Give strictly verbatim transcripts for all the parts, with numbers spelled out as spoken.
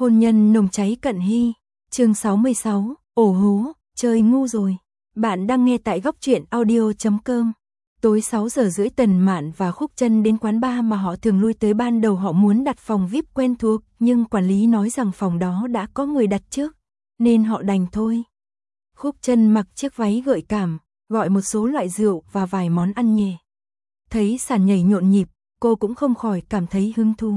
Hôn nhân nồng cháy cận hy, chương sáu mươi sáu, ổ hú, chơi ngu rồi. Bạn đang nghe tại góc truyện audio chấm com. Tối sáu giờ rưỡi Tần Mạn và Khúc Chân đến quán bar mà họ thường lui tới, ban đầu họ muốn đặt phòng vi ai pi quen thuộc, nhưng quản lý nói rằng phòng đó đã có người đặt trước, nên họ đành thôi. Khúc Chân mặc chiếc váy gợi cảm, gọi một số loại rượu và vài món ăn nhẹ. Thấy sàn nhảy nhộn nhịp, cô cũng không khỏi cảm thấy hứng thú.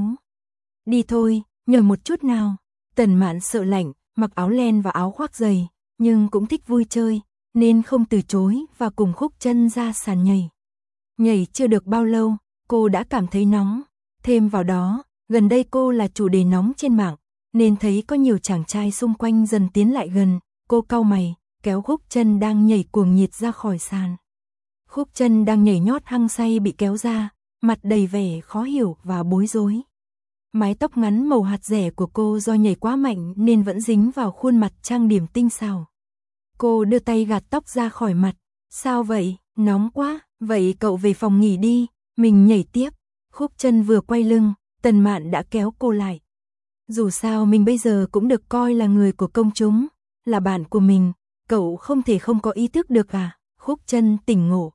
Đi thôi, nhờ một chút nào. Tần Mạn sợ lạnh, mặc áo len và áo khoác dày, nhưng cũng thích vui chơi, nên không từ chối và cùng Khúc Chân ra sàn nhảy. Nhảy chưa được bao lâu, cô đã cảm thấy nóng. Thêm vào đó, gần đây cô là chủ đề nóng trên mạng, nên thấy có nhiều chàng trai xung quanh dần tiến lại gần. Cô cau mày, kéo Khúc Chân đang nhảy cuồng nhiệt ra khỏi sàn. Khúc Chân đang nhảy nhót hăng say bị kéo ra, mặt đầy vẻ khó hiểu và bối rối. Mái tóc ngắn màu hạt dẻ của cô do nhảy quá mạnh nên vẫn dính vào khuôn mặt trang điểm tinh xảo. Cô đưa tay gạt tóc ra khỏi mặt. Sao vậy? Nóng quá. Vậy cậu về phòng nghỉ đi, mình nhảy tiếp. Khúc Chân vừa quay lưng, Tần Mạn đã kéo cô lại. Dù sao mình bây giờ cũng được coi là người của công chúng, là bạn của mình, cậu không thể không có ý thức được à? Khúc Chân tỉnh ngộ.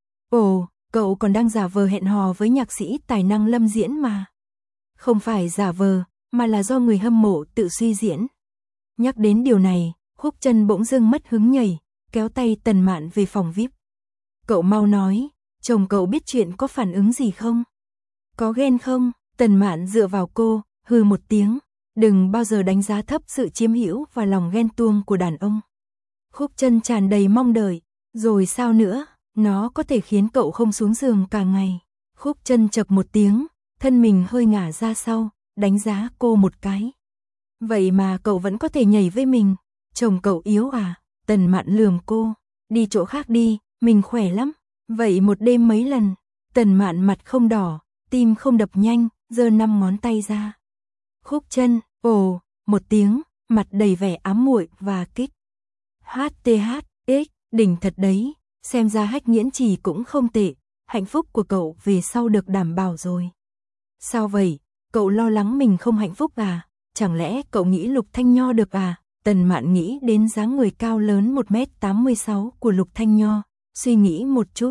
Ồ, cậu còn đang giả vờ hẹn hò với nhạc sĩ tài năng Lâm Diễn mà. Không phải giả vờ, mà là do người hâm mộ tự suy diễn. Nhắc đến điều này, Khúc Chân bỗng dưng mất hứng nhảy, kéo tay Tần Mạn về phòng vi ai pi. Cậu mau nói, chồng cậu biết chuyện có phản ứng gì không? Có ghen không? Tần Mạn dựa vào cô, hừ một tiếng, đừng bao giờ đánh giá thấp sự chiếm hữu và lòng ghen tuông của đàn ông. Khúc Chân tràn đầy mong đợi, rồi sao nữa, nó có thể khiến cậu không xuống giường cả ngày. Khúc Chân chậc một tiếng, thân mình hơi ngả ra sau, đánh giá cô một cái. Vậy mà cậu vẫn có thể nhảy với mình, chồng cậu yếu à? Tần Mạn lườm cô, đi chỗ khác đi, mình khỏe lắm. Vậy một đêm mấy lần? Tần Mạn mặt không đỏ, tim không đập nhanh, giơ năm ngón tay ra. Khúc Chân, ồ, một tiếng, mặt đầy vẻ ám muội và kích. hát tê hát ích, đỉnh thật đấy, xem ra Hách Nghiễn Trì cũng không tệ, hạnh phúc của cậu về sau được đảm bảo rồi. Sao vậy, cậu lo lắng mình không hạnh phúc à? Chẳng lẽ cậu nghĩ Lục Thanh Nho được à? Tần Mạn nghĩ đến dáng người cao lớn một mét tám mươi sáu của Lục Thanh Nho, suy nghĩ một chút.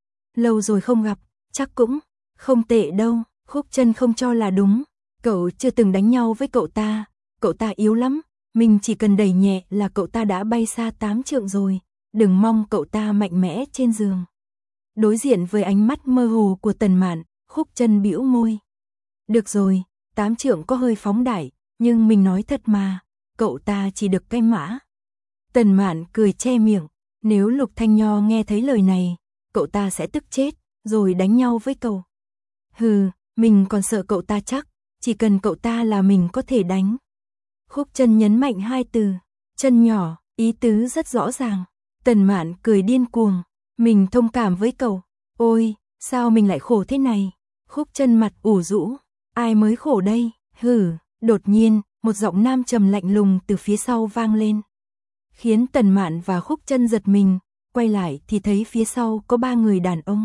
Lâu rồi không gặp, chắc cũng không tệ đâu. Khúc Chân không cho là đúng, cậu chưa từng đánh nhau với cậu ta, cậu ta yếu lắm, mình chỉ cần đẩy nhẹ là cậu ta đã bay xa tám trượng rồi, đừng mong cậu ta mạnh mẽ trên giường. Đối diện với ánh mắt mơ hồ của Tần Mạn, Khúc Chân bĩu môi. Được rồi, tám trượng có hơi phóng đại, nhưng mình nói thật mà, cậu ta chỉ được cái mã. Tần Mạn cười che miệng, nếu Lục Thanh Nho nghe thấy lời này, cậu ta sẽ tức chết, rồi đánh nhau với cậu. Hừ, mình còn sợ cậu ta chắc, chỉ cần cậu ta là mình có thể đánh. Khúc Chân nhấn mạnh hai từ, chân nhỏ, ý tứ rất rõ ràng. Tần Mạn cười điên cuồng, mình thông cảm với cậu. Ôi, sao mình lại khổ thế này? Khúc Chân mặt ủ rũ, ai mới khổ đây? Hừ, đột nhiên, một giọng nam trầm lạnh lùng từ phía sau vang lên, khiến Tần Mạn và Khúc Chân giật mình, quay lại thì thấy phía sau có ba người đàn ông.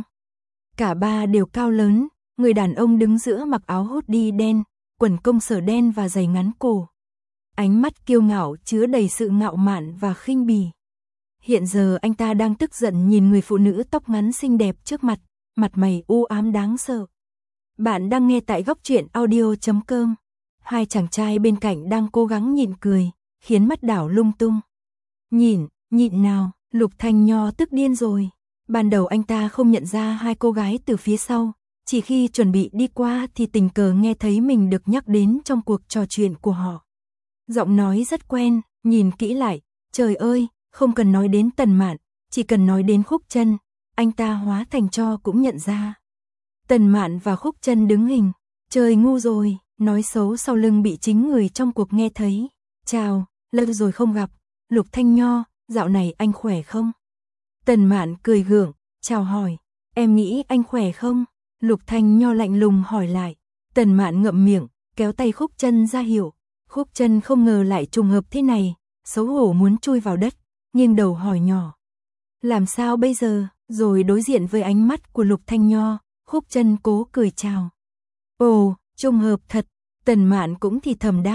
Cả ba đều cao lớn, người đàn ông đứng giữa mặc áo hoodie đen, quần công sở đen và giày ngắn cổ. Ánh mắt kiêu ngạo chứa đầy sự ngạo mạn và khinh bỉ. Hiện giờ anh ta đang tức giận nhìn người phụ nữ tóc ngắn xinh đẹp trước mặt, mặt mày u ám đáng sợ. Bạn đang nghe tại góc truyện audio chấm com. Hai chàng trai bên cạnh đang cố gắng nhịn cười, khiến mắt đảo lung tung. Nhìn, nhịn nào, Lục Thanh Nho tức điên rồi. Ban đầu anh ta không nhận ra hai cô gái từ phía sau, chỉ khi chuẩn bị đi qua thì tình cờ nghe thấy mình được nhắc đến trong cuộc trò chuyện của họ. Giọng nói rất quen, nhìn kỹ lại, trời ơi, không cần nói đến Tần Mạn, chỉ cần nói đến Khúc Chân, anh ta hóa thành tro cũng nhận ra. Tần Mạn và Khúc Chân đứng hình, trời ngu rồi, nói xấu sau lưng bị chính người trong cuộc nghe thấy. Chào, lâu rồi không gặp, Lục Thanh Nho, dạo này anh khỏe không? Tần Mạn cười gượng, chào hỏi, em nghĩ anh khỏe không? Lục Thanh Nho lạnh lùng hỏi lại. Tần Mạn ngậm miệng, kéo tay Khúc Chân ra hiểu. Khúc Chân không ngờ lại trùng hợp thế này, xấu hổ muốn chui vào đất, nghiêng đầu hỏi nhỏ. Làm sao bây giờ? Rồi đối diện với ánh mắt của Lục Thanh Nho, Khúc Chân cố cười chào. Ồ, trùng hợp thật, Tần Mạn cũng thì thầm đáp.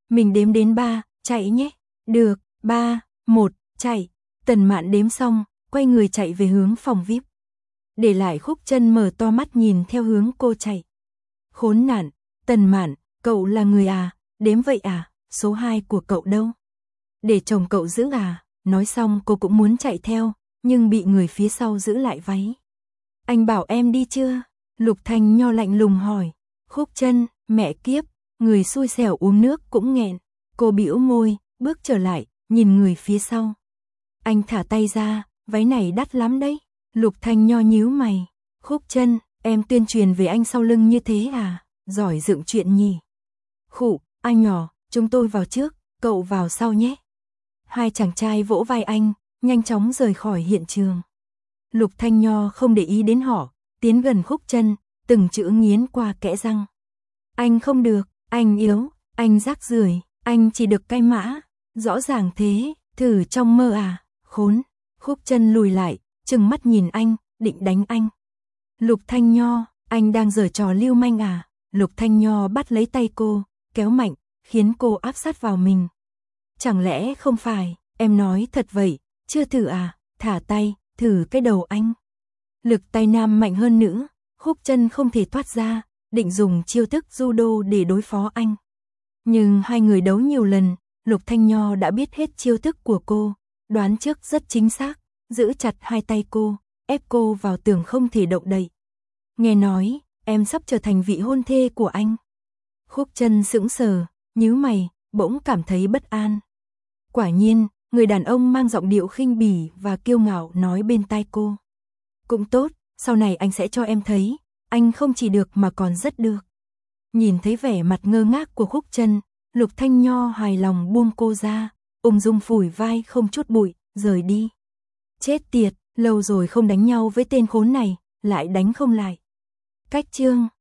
Mình đếm đến ba, chạy nhé. Được, ba, một, chạy. Tần Mạn đếm xong, quay người chạy về hướng phòng vi ai pi. Để lại Khúc Chân mở to mắt nhìn theo hướng cô chạy. Khốn nạn, Tần Mạn, cậu là người à, đếm vậy à, số hai của cậu đâu? Để chồng cậu giữ à? Nói xong cô cũng muốn chạy theo, nhưng bị người phía sau giữ lại váy. Anh bảo em đi chưa? Lục Thanh Nho lạnh lùng hỏi. Khúc Chân, mẹ kiếp, người xui xẻo uống nước cũng nghẹn. Cô bĩu môi, bước trở lại, nhìn người phía sau. Anh thả tay ra, váy này đắt lắm đấy. Lục Thanh Nho nhíu mày. Khúc Chân, em tuyên truyền về anh sau lưng như thế à? Giỏi dựng chuyện nhỉ. Khụ, anh nhỏ, chúng tôi vào trước, cậu vào sau nhé. Hai chàng trai vỗ vai anh, nhanh chóng rời khỏi hiện trường. Lục Thanh Nho không để ý đến họ, tiến gần Khúc Chân, từng chữ nghiến qua kẽ răng. Anh không được, anh yếu, anh rác rưởi, anh chỉ được cai mã. Rõ ràng thế, thử trong mơ à, khốn. Khúc Chân lùi lại, trừng mắt nhìn anh, định đánh anh. Lục Thanh Nho, anh đang giở trò lưu manh à? Lục Thanh Nho bắt lấy tay cô, kéo mạnh, khiến cô áp sát vào mình. Chẳng lẽ không phải, em nói thật vậy, chưa thử à? Thả tay, thử cái đầu anh. Lực tay nam mạnh hơn nữa, Khúc Chân không thể thoát ra, định dùng chiêu thức judo để đối phó anh. Nhưng hai người đấu nhiều lần, Lục Thanh Nho đã biết hết chiêu thức của cô, đoán trước rất chính xác, giữ chặt hai tay cô, ép cô vào tường không thể động đậy. Nghe nói, em sắp trở thành vị hôn thê của anh. Khúc Chân sững sờ, nhíu mày, bỗng cảm thấy bất an. Quả nhiên, người đàn ông mang giọng điệu khinh bỉ và kiêu ngạo nói bên tai cô. Cũng tốt, sau này anh sẽ cho em thấy, anh không chỉ được mà còn rất được. Nhìn thấy vẻ mặt ngơ ngác của Khúc Chân, Lục Thanh Nho hài lòng buông cô ra, ung dung phủi vai không chút bụi, rời đi. Chết tiệt, lâu rồi không đánh nhau với tên khốn này, lại đánh không lại. Cách chương